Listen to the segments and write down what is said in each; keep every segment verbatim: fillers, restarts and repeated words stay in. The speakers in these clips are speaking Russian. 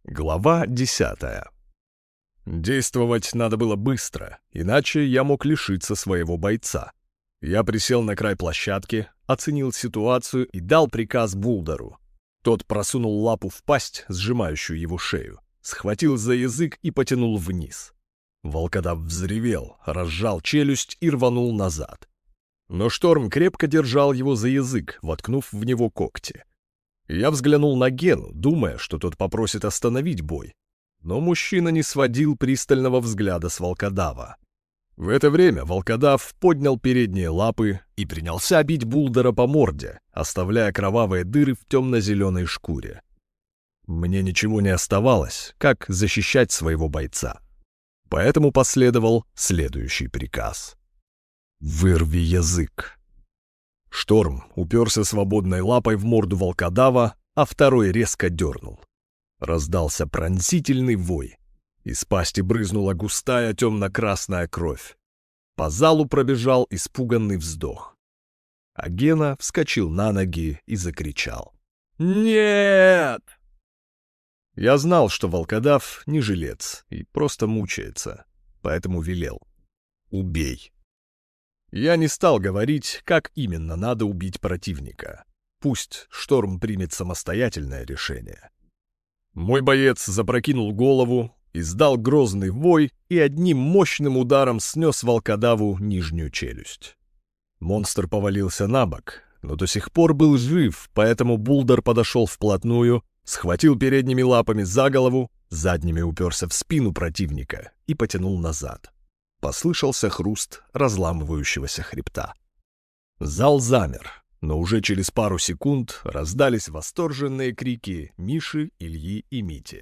Глава десятая. Действовать надо было быстро, иначе я мог лишиться своего бойца. Я присел на край площадки, оценил ситуацию и дал приказ Булдеру. Тот просунул лапу в пасть, сжимающую его шею, схватил за язык и потянул вниз. Волкодав взревел, разжал челюсть и рванул назад. Но Шторм крепко держал его за язык, воткнув в него когти. Я взглянул на Гену, думая, что тот попросит остановить бой. Но мужчина не сводил пристального взгляда с волкодава. В это время волкодав поднял передние лапы и принялся бить Булдера по морде, оставляя кровавые дыры в темно-зеленой шкуре. Мне ничего не оставалось, как защищать своего бойца. Поэтому последовал следующий приказ. «Вырви язык». Шторм уперся свободной лапой в морду волкодава, а второй резко дернул. Раздался пронзительный вой. Из пасти брызнула густая темно-красная кровь. По залу пробежал испуганный вздох. А Гена вскочил на ноги и закричал: «Нет!» Я знал, что волкодав не жилец и просто мучается, поэтому велел: «Убей». Я не стал говорить, как именно надо убить противника. Пусть Шторм примет самостоятельное решение. Мой боец запрокинул голову, издал грозный вой и одним мощным ударом снес волкодаву нижнюю челюсть. Монстр повалился на бок, но до сих пор был жив, поэтому Булдер подошел вплотную, схватил передними лапами за голову, задними уперся в спину противника и потянул назад. Послышался хруст разламывающегося хребта. Зал замер, но уже через пару секунд раздались восторженные крики Миши, Ильи и Мити.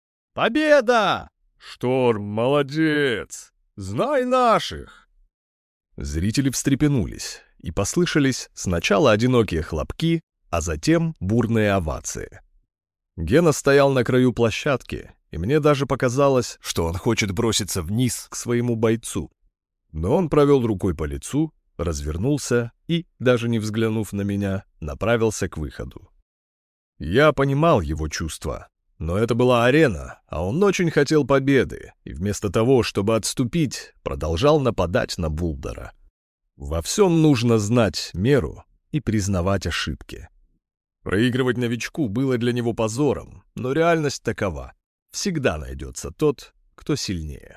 «Победа! Шторм, молодец! Знай наших!» Зрители встрепенулись, и послышались сначала одинокие хлопки, а затем бурные овации. Гена стоял на краю площадки, и мне даже показалось, что он хочет броситься вниз к своему бойцу. Но он провел рукой по лицу, развернулся и, даже не взглянув на меня, направился к выходу. Я понимал его чувства, но это была арена, а он очень хотел победы, и вместо того, чтобы отступить, продолжал нападать на Булдера. Во всем нужно знать меру и признавать ошибки. Проигрывать новичку было для него позором, но реальность такова. Всегда найдется тот, кто сильнее.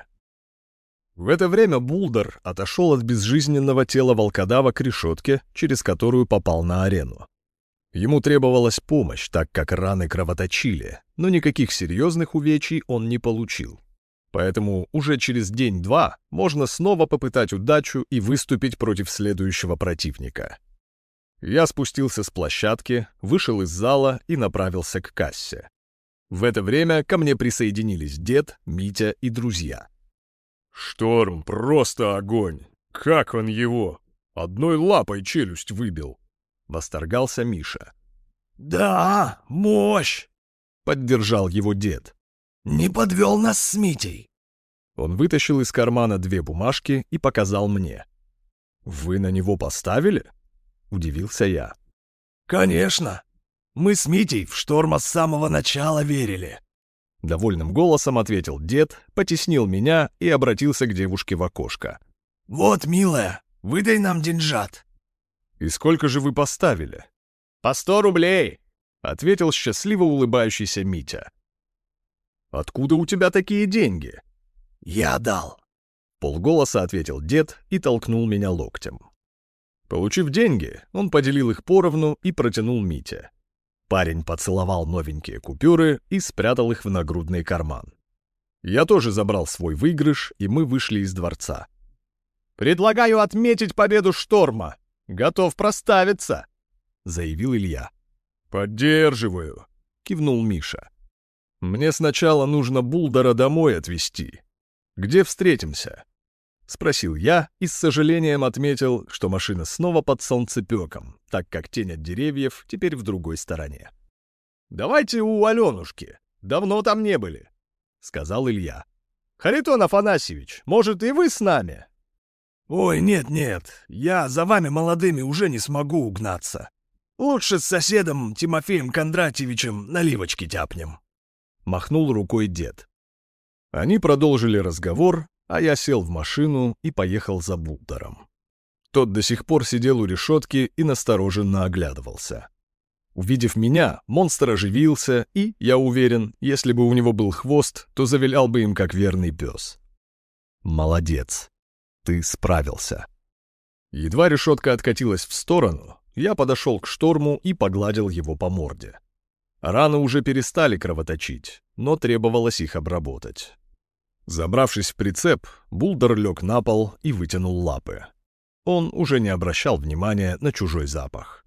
В это время Булдер отошел от безжизненного тела волкодава к решетке, через которую попал на арену. Ему требовалась помощь, так как раны кровоточили, но никаких серьезных увечий он не получил. Поэтому уже через день-два можно снова попытать удачу и выступить против следующего противника. Я спустился с площадки, вышел из зала и направился к кассе. В это время ко мне присоединились дед, Митя и друзья. «Шторм просто огонь! Как он его! Одной лапой челюсть выбил!» — восторгался Миша. «Да, мощь!» — поддержал его дед. «Не подвел нас с Митей!» Он вытащил из кармана две бумажки и показал мне. «Вы на него поставили?» — удивился я. «Конечно! Мы с Митей в Шторма с самого начала верили!» Довольным голосом ответил дед, потеснил меня и обратился к девушке в окошко. «Вот, милая, выдай нам деньжат!» «И сколько же вы поставили?» «По сто рублей!» — ответил счастливо улыбающийся Митя. «Откуда у тебя такие деньги?» «Я дал!» — полголоса ответил дед и толкнул меня локтем. Получив деньги, он поделил их поровну и протянул Мите. Парень поцеловал новенькие купюры и спрятал их в нагрудный карман. Я тоже забрал свой выигрыш, и мы вышли из дворца. «Предлагаю отметить победу Шторма! Готов проставиться!» — заявил Илья. «Поддерживаю!» — кивнул Миша. «Мне сначала нужно Булдера домой отвезти. Где встретимся?» — спросил я и с сожалением отметил, что машина снова под солнцепеком, так как тень от деревьев теперь в другой стороне. «Давайте у Аленушки. Давно там не были», — сказал Илья. «Харитон Афанасьевич, может, и вы с нами?» «Ой, нет-нет, я за вами молодыми уже не смогу угнаться. Лучше с соседом Тимофеем Кондратьевичем наливочки тяпнем». махнул рукой дед. Они продолжили разговор, а я сел в машину и поехал за Булдером. Тот до сих пор сидел у решетки и настороженно оглядывался. Увидев меня, монстр оживился и, я уверен, если бы у него был хвост, то завилял бы им как верный пес. «Молодец, ты справился». Едва решетка откатилась в сторону, я подошел к шторму и погладил его по морде. Раны уже перестали кровоточить, но требовалось их обработать. Забравшись в прицеп, Булдер лег на пол и вытянул лапы. Он уже не обращал внимания на чужой запах.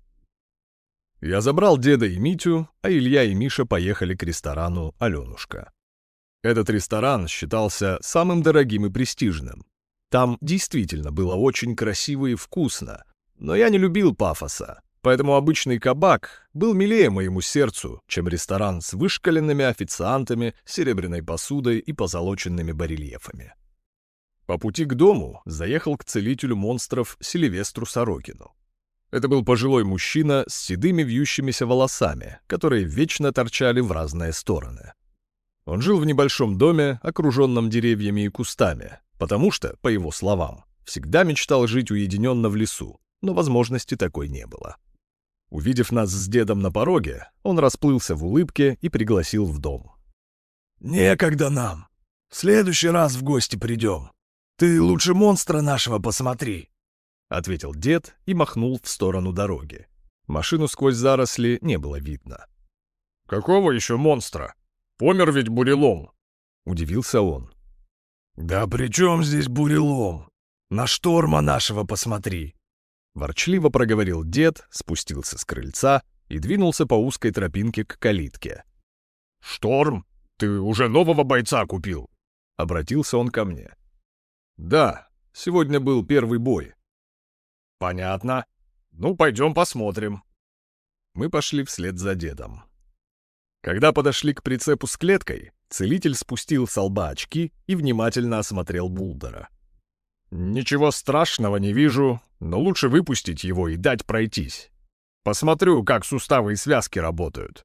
Я забрал деда и Митю, а Илья и Миша поехали к ресторану «Аленушка». Этот ресторан считался самым дорогим и престижным. Там действительно было очень красиво и вкусно, но я не любил пафоса, поэтому обычный кабак был милее моему сердцу, чем ресторан с вышкаленными официантами, серебряной посудой и позолоченными барельефами. По пути к дому заехал к целителю монстров Сильвестру Сорокину. Это был пожилой мужчина с седыми вьющимися волосами, которые вечно торчали в разные стороны. Он жил в небольшом доме, окруженном деревьями и кустами, потому что, по его словам, всегда мечтал жить уединенно в лесу, но возможности такой не было. Увидев нас с дедом на пороге, он расплылся в улыбке и пригласил в дом. «Некогда нам. В следующий раз в гости придем. Ты лучше монстра нашего посмотри», — ответил дед и махнул в сторону дороги. Машину сквозь заросли не было видно. «Какого еще монстра? Помер ведь бурелом», — удивился он. «Да при чем здесь бурелом? На шторма нашего посмотри», — ворчливо проговорил дед, спустился с крыльца и двинулся по узкой тропинке к калитке. «Шторм? Ты уже нового бойца купил?» — обратился он ко мне. «Да, сегодня был первый бой». «Понятно. Ну, пойдем посмотрим». Мы пошли вслед за дедом. Когда подошли к прицепу с клеткой, целитель спустил со лба очки и внимательно осмотрел Булдера. «Ничего страшного не вижу, но лучше выпустить его и дать пройтись. Посмотрю, как суставы и связки работают».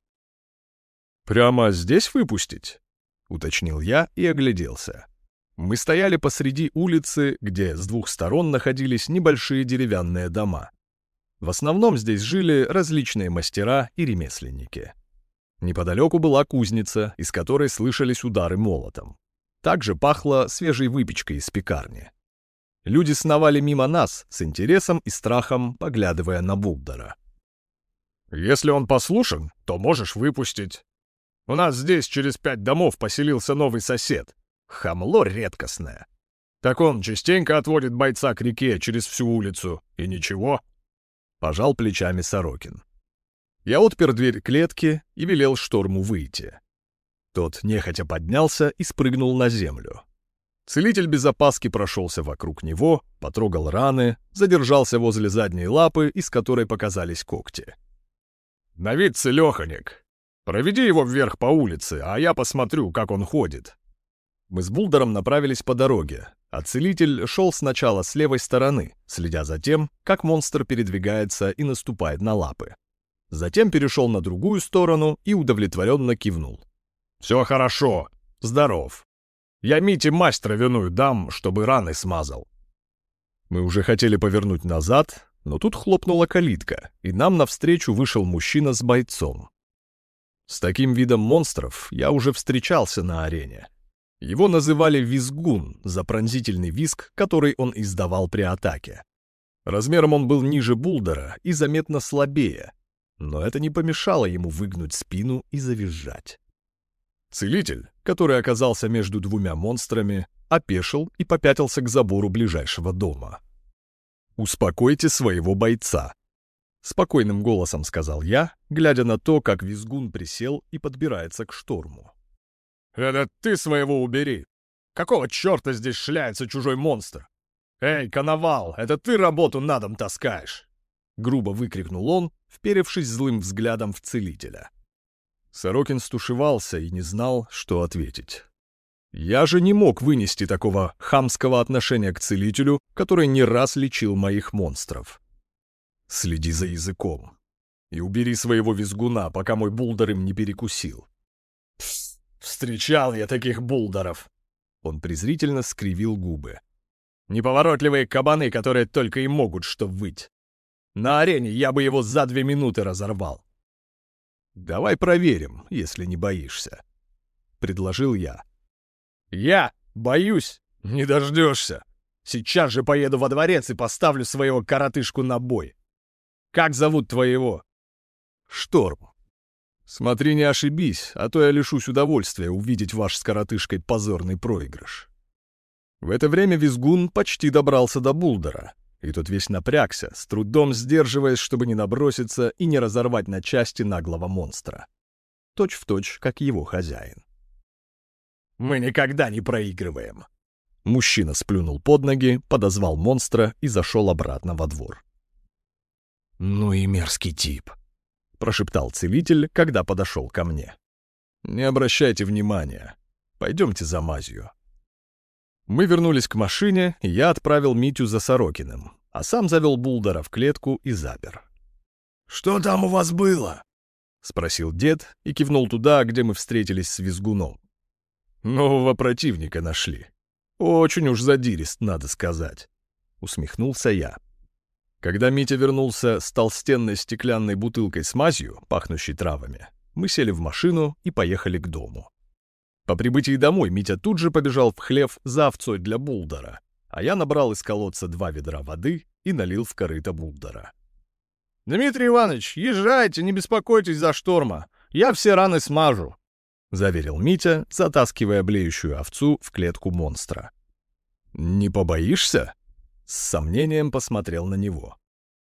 «Прямо здесь выпустить?» — уточнил я и огляделся. Мы стояли посреди улицы, где с двух сторон находились небольшие деревянные дома. В основном здесь жили различные мастера и ремесленники. Неподалеку была кузница, из которой слышались удары молотом. Также пахло свежей выпечкой из пекарни. Люди сновали мимо нас с интересом и страхом, поглядывая на Булдера. «Если он послушен, то можешь выпустить. У нас здесь через пять домов поселился новый сосед. Хамло редкостное. Так он частенько отводит бойца к реке через всю улицу, и ничего». Пожал плечами Сорокин. Я отпер дверь клетки и велел шторму выйти. Тот нехотя поднялся и спрыгнул на землю. Целитель без опаски прошелся вокруг него, потрогал раны, задержался возле задней лапы, из которой показались когти. «На вид целеханик. Проведи его вверх по улице, а я посмотрю, как он ходит». Мы с Булдером направились по дороге, а целитель шел сначала с левой стороны, следя за тем, как монстр передвигается и наступает на лапы. Затем перешел на другую сторону и удовлетворенно кивнул. «Все хорошо. Здоров. Я Мите мазь травяную дам, чтобы раны смазал». Мы уже хотели повернуть назад, но тут хлопнула калитка, и нам навстречу вышел мужчина с бойцом. С таким видом монстров я уже встречался на арене. Его называли «визгун» за пронзительный визг, который он издавал при атаке. Размером он был ниже Булдера и заметно слабее, но это не помешало ему выгнуть спину и завизжать. Целитель, который оказался между двумя монстрами, опешил и попятился к забору ближайшего дома. «Успокойте своего бойца», — спокойным голосом сказал я, глядя на то, как визгун присел и подбирается к шторму. «Это ты своего убери! Какого черта здесь шляется чужой монстр? Эй, коновал, это ты работу на дом таскаешь!» Грубо выкрикнул он, вперевшись злым взглядом в целителя. Сорокин стушевался и не знал, что ответить. Я же не мог вынести такого хамского отношения к целителю, который не раз лечил моих монстров. «Следи за языком и убери своего визгуна, пока мой Булдер им не перекусил». Встречал я таких булдеров. Он презрительно скривил губы. Неповоротливые кабаны, которые только и могут что выть. На арене я бы его за две минуты разорвал. «Давай проверим, если не боишься», — предложил я. «Я боюсь, не дождешься. Сейчас же поеду во дворец и поставлю своего коротышку на бой. Как зовут твоего?» «Шторм. Смотри, не ошибись, а то я лишусь удовольствия увидеть ваш с коротышкой позорный проигрыш». В это время Визгун почти добрался до Булдера, и тот весь напрягся, с трудом сдерживаясь, чтобы не наброситься и не разорвать на части наглого монстра. Точь в точь, как его хозяин. «Мы никогда не проигрываем!» Мужчина сплюнул под ноги, подозвал монстра и зашел обратно во двор. «Ну и мерзкий тип», — прошептал целитель, когда подошел ко мне. «Не обращайте внимания. Пойдемте за мазью». Мы вернулись к машине, и я отправил Митю за Сорокиным, а сам завел Булдера в клетку и запер. «Что там у вас было?» — спросил дед и кивнул туда, где мы встретились с Визгуном. «Нового противника нашли. Очень уж задирист, надо сказать», — усмехнулся я. Когда Митя вернулся с толстенной стеклянной бутылкой с мазью, пахнущей травами, мы сели в машину и поехали к дому. По прибытии домой Митя тут же побежал в хлев за овцой для Булдера, а я набрал из колодца два ведра воды и налил в корыто Булдера. «Дмитрий Иванович, езжайте, не беспокойтесь за Шторма. Я все раны смажу», — заверил Митя, затаскивая блеющую овцу в клетку монстра. «Не побоишься?» — с сомнением посмотрел на него.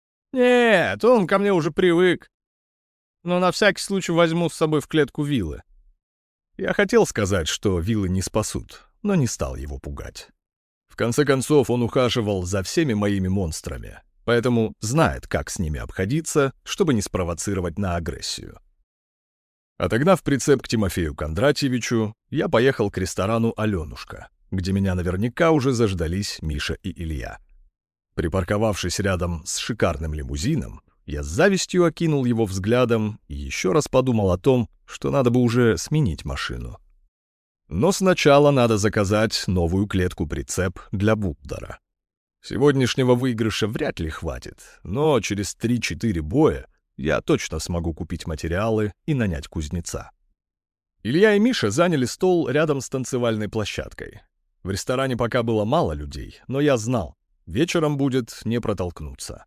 «Нет, он ко мне уже привык. Но на всякий случай возьму с собой в клетку вилы». Я хотел сказать, что вилы не спасут, но не стал его пугать. В конце концов, он ухаживал за всеми моими монстрами, поэтому знает, как с ними обходиться, чтобы не спровоцировать на агрессию. Отогнав прицеп к Тимофею Кондратьевичу, я поехал к ресторану «Аленушка», где меня наверняка уже заждались Миша и Илья. Припарковавшись рядом с шикарным лимузином, я с завистью окинул его взглядом и еще раз подумал о том, что надо бы уже сменить машину. Но сначала надо заказать новую клетку-прицеп для Булдера. Сегодняшнего выигрыша вряд ли хватит, но через три-четыре боя я точно смогу купить материалы и нанять кузнеца. Илья и Миша заняли стол рядом с танцевальной площадкой. В ресторане пока было мало людей, но я знал, вечером будет не протолкнуться.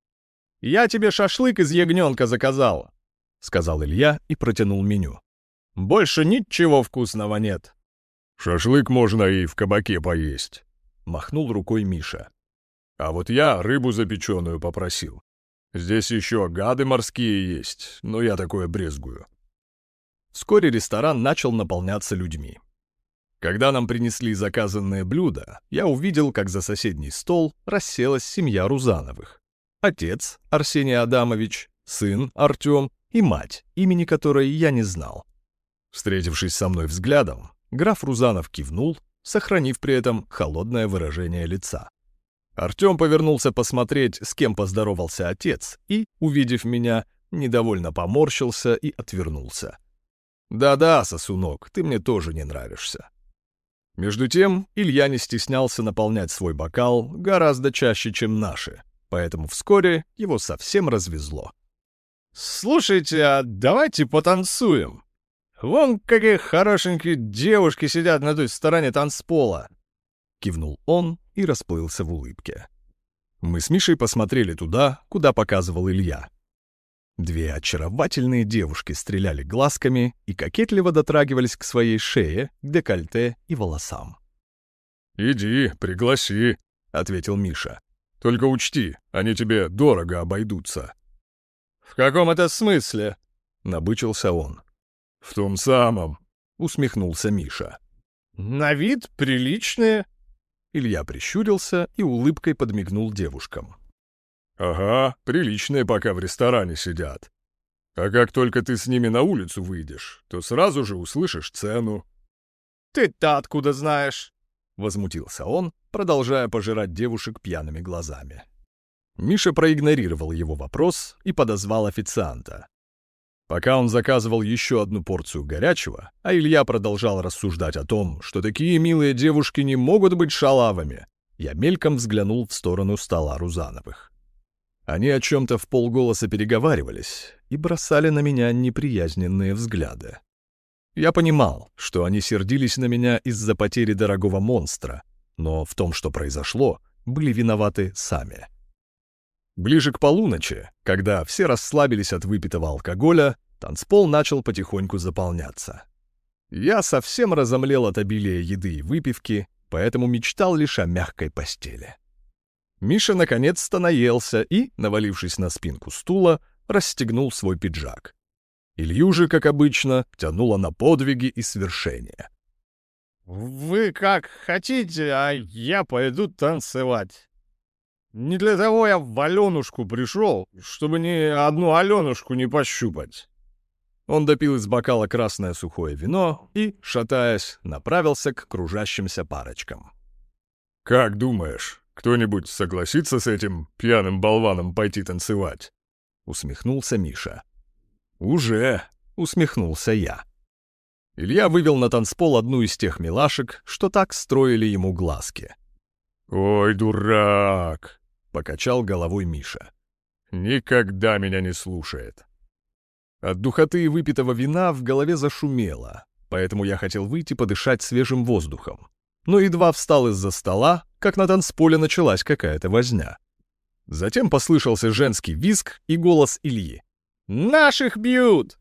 «Я тебе шашлык из ягненка заказал», — сказал Илья и протянул меню. «Больше ничего вкусного нет». «Шашлык можно и в кабаке поесть», — махнул рукой Миша. «А вот я рыбу запеченную попросил. Здесь еще гады морские есть, но я такое брезгую». Вскоре ресторан начал наполняться людьми. Когда нам принесли заказанные блюда, я увидел, как за соседний стол расселась семья Рузановых. Отец Арсений Адамович, сын Артем и мать, имени которой я не знал. Встретившись со мной взглядом, граф Рузанов кивнул, сохранив при этом холодное выражение лица. Артем повернулся посмотреть, с кем поздоровался отец, и, увидев меня, недовольно поморщился и отвернулся. «Да-да, сосунок, ты мне тоже не нравишься». Между тем, Илья не стеснялся наполнять свой бокал гораздо чаще, чем наши, поэтому вскоре его совсем развезло. «Слушайте, а давайте потанцуем. Вон какие хорошенькие девушки сидят на той стороне танцпола», — кивнул он и расплылся в улыбке. Мы с Мишей посмотрели туда, куда показывал Илья. Две очаровательные девушки стреляли глазками и кокетливо дотрагивались к своей шее, к декольте и волосам. «Иди, пригласи», — ответил Миша. «Только учти, они тебе дорого обойдутся». «В каком это смысле?» — набычился он. «В том самом», — усмехнулся Миша. «На вид приличные». Илья прищурился и улыбкой подмигнул девушкам. «Ага, приличные пока в ресторане сидят. А как только ты с ними на улицу выйдешь, то сразу же услышишь цену». «Ты-то откуда знаешь?» — возмутился он, продолжая пожирать девушек пьяными глазами. Миша проигнорировал его вопрос и подозвал официанта. Пока он заказывал еще одну порцию горячего, а Илья продолжал рассуждать о том, что такие милые девушки не могут быть шалавами, я мельком взглянул в сторону стола Рузановых. Они о чем-то вполголоса переговаривались и бросали на меня неприязненные взгляды. Я понимал, что они сердились на меня из-за потери дорогого монстра, но в том, что произошло, были виноваты сами. Ближе к полуночи, когда все расслабились от выпитого алкоголя, танцпол начал потихоньку заполняться. Я совсем разомлел от обилия еды и выпивки, поэтому мечтал лишь о мягкой постели. Миша наконец-то наелся и, навалившись на спинку стула, расстегнул свой пиджак. Илью же, как обычно, тянуло на подвиги и свершения. «Вы как хотите, а я пойду танцевать. Не для того я в Аленушку пришел, чтобы ни одну Аленушку не пощупать». Он допил из бокала красное сухое вино и, шатаясь, направился к кружащимся парочкам. «Как думаешь, кто-нибудь согласится с этим пьяным болваном пойти танцевать?» — усмехнулся Миша. «Уже!» — усмехнулся я. Илья вывел на танцпол одну из тех милашек, что так строили ему глазки. «Ой, дурак!» — покачал головой Миша. «Никогда меня не слушает». От духоты и выпитого вина в голове зашумело, поэтому я хотел выйти подышать свежим воздухом. Но едва встал из-за стола, как на танцполе началась какая-то возня. Затем послышался женский визг и голос Ильи. «Наших бьют!»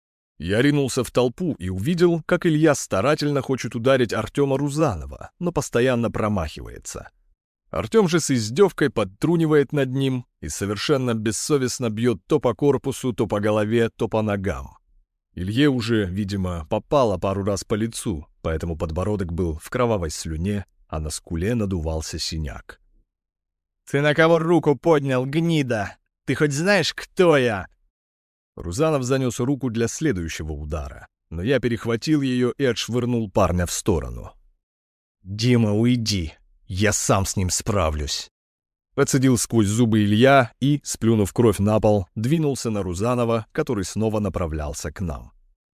Я ринулся в толпу и увидел, как Илья старательно хочет ударить Артема Рузанова, но постоянно промахивается. Артем же с издевкой подтрунивает над ним и совершенно бессовестно бьет то по корпусу, то по голове, то по ногам. Илье уже, видимо, попало пару раз по лицу, поэтому подбородок был в кровавой слюне, а на скуле надувался синяк. «Ты на кого руку поднял, гнида? Ты хоть знаешь, кто я?» Рузанов занес руку для следующего удара, но я перехватил ее и отшвырнул парня в сторону. «Дима, уйди, я сам с ним справлюсь», — процедил сквозь зубы Илья и, сплюнув кровь на пол, двинулся на Рузанова, который снова направлялся к нам.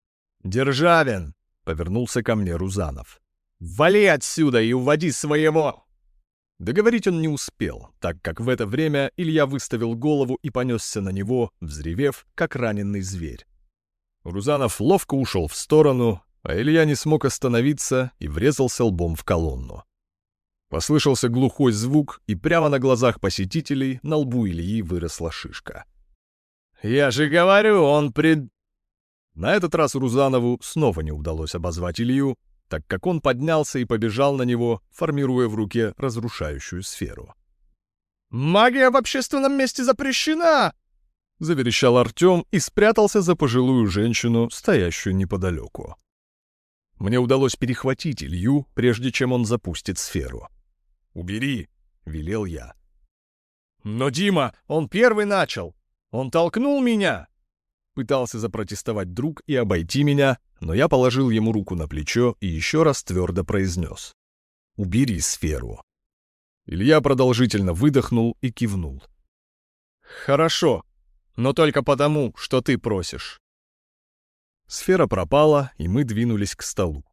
«Державин!» — повернулся ко мне Рузанов. «Вали отсюда и уводи своего!» Договорить он не успел, так как в это время Илья выставил голову и понесся на него, взревев, как раненый зверь. Рузанов ловко ушел в сторону, а Илья не смог остановиться и врезался лбом в колонну. Послышался глухой звук, и прямо на глазах посетителей на лбу Ильи выросла шишка. «Я же говорю, он пред...» На этот раз Рузанову снова не удалось обозвать Илью, так как он поднялся и побежал на него, формируя в руке разрушающую сферу. «Магия в общественном месте запрещена!» — заверещал Артем и спрятался за пожилую женщину, стоящую неподалеку. Мне удалось перехватить Илью, прежде чем он запустит сферу. «Убери!» — велел я. «Но, Дима, он первый начал! Он толкнул меня!» Пытался запротестовать друг и обойти меня, но я положил ему руку на плечо и еще раз твердо произнес: «Убери сферу». Илья продолжительно выдохнул и кивнул. «Хорошо, но только потому, что ты просишь». Сфера пропала, и мы двинулись к столу.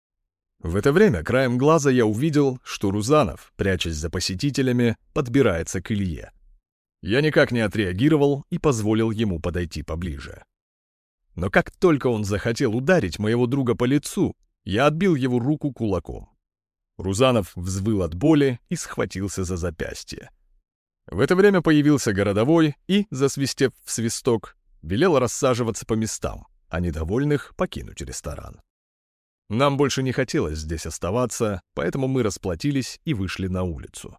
В это время краем глаза я увидел, что Рузанов, прячась за посетителями, подбирается к Илье. Я никак не отреагировал и позволил ему подойти поближе. Но как только он захотел ударить моего друга по лицу, я отбил его руку кулаком. Рузанов взвыл от боли и схватился за запястье. В это время появился городовой и, засвистев в свисток, велел рассаживаться по местам, а недовольных покинуть ресторан. Нам больше не хотелось здесь оставаться, поэтому мы расплатились и вышли на улицу.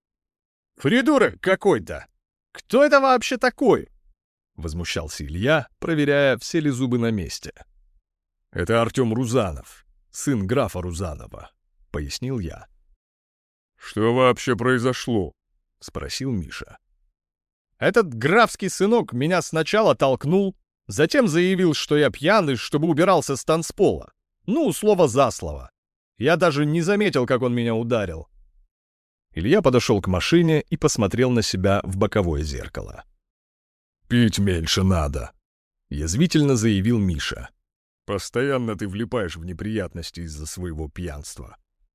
«Придурок какой-то! Кто это вообще такой?» — возмущался Илья, проверяя, все ли зубы на месте. «Это Артем Рузанов, сын графа Рузанова», — пояснил я. «Что вообще произошло?» — спросил Миша. «Этот графский сынок меня сначала толкнул, затем заявил, что я пьяный, чтобы убирался с танцпола. Ну, слово за слово. Я даже не заметил, как он меня ударил». Илья подошел к машине и посмотрел на себя в боковое зеркало. «Пить меньше надо», — язвительно заявил Миша. «Постоянно ты влипаешь в неприятности из-за своего пьянства».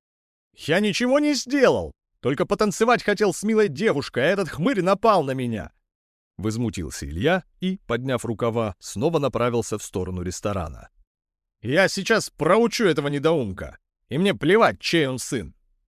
«Я ничего не сделал! Только потанцевать хотел с милой девушкой, а этот хмырь напал на меня!» Возмутился Илья и, подняв рукава, снова направился в сторону ресторана. «Я сейчас проучу этого недоумка, и мне плевать, чей он сын!»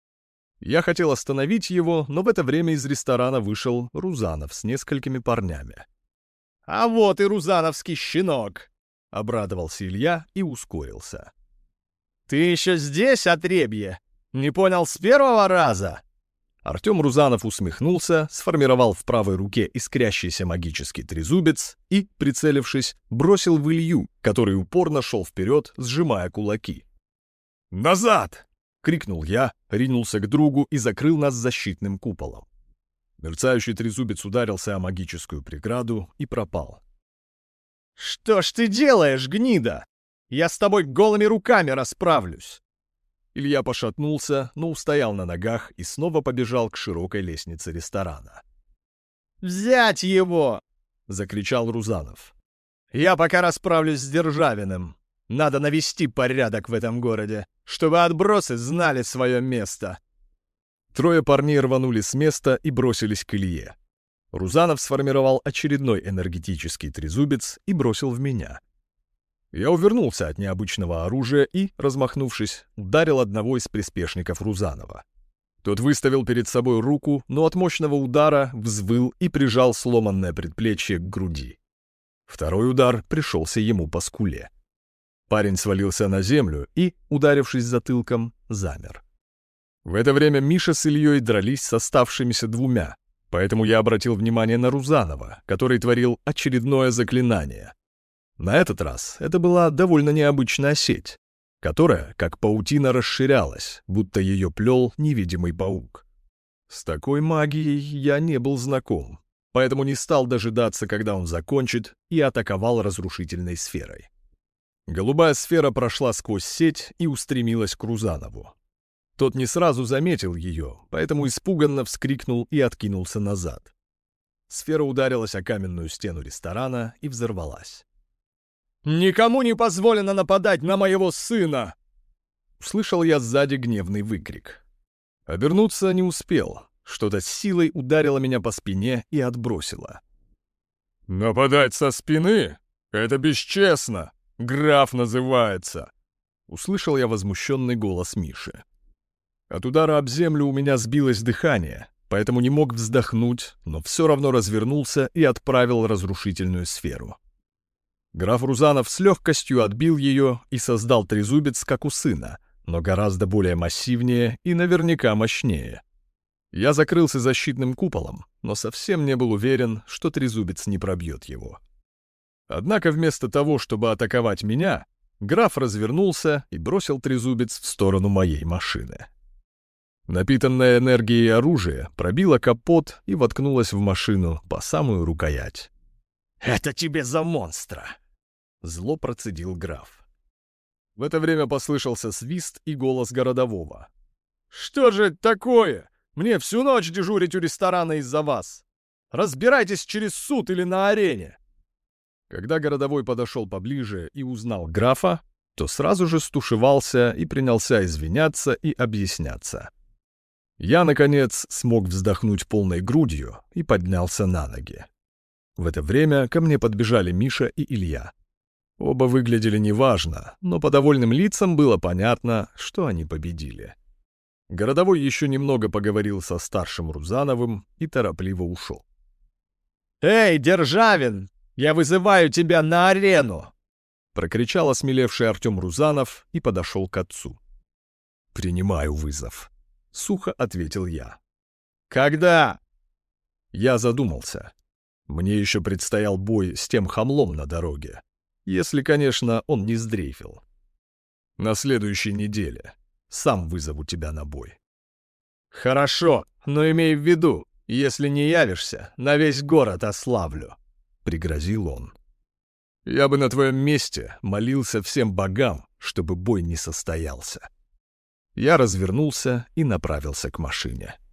Я хотел остановить его, но в это время из ресторана вышел Рузанов с несколькими парнями. «А вот и рузановский щенок!» — обрадовался Илья и ускорился. «Ты еще здесь, отребье? Не понял с первого раза?» Артем Рузанов усмехнулся, сформировал в правой руке искрящийся магический трезубец и, прицелившись, бросил в Илью, который упорно шел вперед, сжимая кулаки. «Назад!» — крикнул я, ринулся к другу и закрыл нас защитным куполом. Мерцающий трезубец ударился о магическую преграду и пропал. «Что ж ты делаешь, гнида? Я с тобой голыми руками расправлюсь!» Илья пошатнулся, но устоял на ногах и снова побежал к широкой лестнице ресторана. «Взять его!» — закричал Рузанов. «Я пока расправлюсь с Державиным. Надо навести порядок в этом городе, чтобы отбросы знали свое место». Трое парней рванули с места и бросились к Илье. Рузанов сформировал очередной энергетический трезубец и бросил в меня. Я увернулся от необычного оружия и, размахнувшись, ударил одного из приспешников Рузанова. Тот выставил перед собой руку, но от мощного удара взвыл и прижал сломанное предплечье к груди. Второй удар пришелся ему по скуле. Парень свалился на землю и, ударившись затылком, замер. В это время Миша с Ильей дрались с оставшимися двумя, поэтому я обратил внимание на Рузанова, который творил очередное заклинание. На этот раз это была довольно необычная сеть, которая, как паутина, расширялась, будто ее плел невидимый паук. С такой магией я не был знаком, поэтому не стал дожидаться, когда он закончит, и атаковал разрушительной сферой. Голубая сфера прошла сквозь сеть и устремилась к Рузанову. Тот не сразу заметил ее, поэтому испуганно вскрикнул и откинулся назад. Сфера ударилась о каменную стену ресторана и взорвалась. «Никому не позволено нападать на моего сына!» Услышал я сзади гневный выкрик. Обернуться не успел. Что-то с силой ударило меня по спине и отбросило. «Нападать со спины? Это бесчестно! Граф называется!» Услышал я возмущенный голос Миши. От удара об землю у меня сбилось дыхание, поэтому не мог вздохнуть, но все равно развернулся и отправил разрушительную сферу. Граф Рузанов с легкостью отбил ее и создал трезубец, как у сына, но гораздо более массивнее и наверняка мощнее. Я закрылся защитным куполом, но совсем не был уверен, что трезубец не пробьет его. Однако вместо того, чтобы атаковать меня, граф развернулся и бросил трезубец в сторону моей машины. Напитанное энергией оружие пробило капот и воткнулось в машину по самую рукоять. «Это тебе за монстра!» Зло процедил граф. В это время послышался свист и голос городового. «Что же это такое? Мне всю ночь дежурить у ресторана из-за вас! Разбирайтесь через суд или на арене!» Когда городовой подошел поближе и узнал графа, то сразу же стушевался и принялся извиняться и объясняться. Я, наконец, смог вздохнуть полной грудью и поднялся на ноги. В это время ко мне подбежали Миша и Илья. Оба выглядели неважно, но по довольным лицам было понятно, что они победили. Городовой еще немного поговорил со старшим Рузановым и торопливо ушел. «Эй, Державин, я вызываю тебя на арену!» Прокричал осмелевший Артем Рузанов и подошел к отцу. «Принимаю вызов», — сухо ответил я. «Когда?» Я задумался. Мне еще предстоял бой с тем хамлом на дороге. Если, конечно, он не сдрейфил. На следующей неделе. Сам вызову тебя на бой. «Хорошо, но имей в виду, если не явишься, на весь город ославлю», — пригрозил он. Я бы на твоем месте молился всем богам, чтобы бой не состоялся. Я развернулся и направился к машине.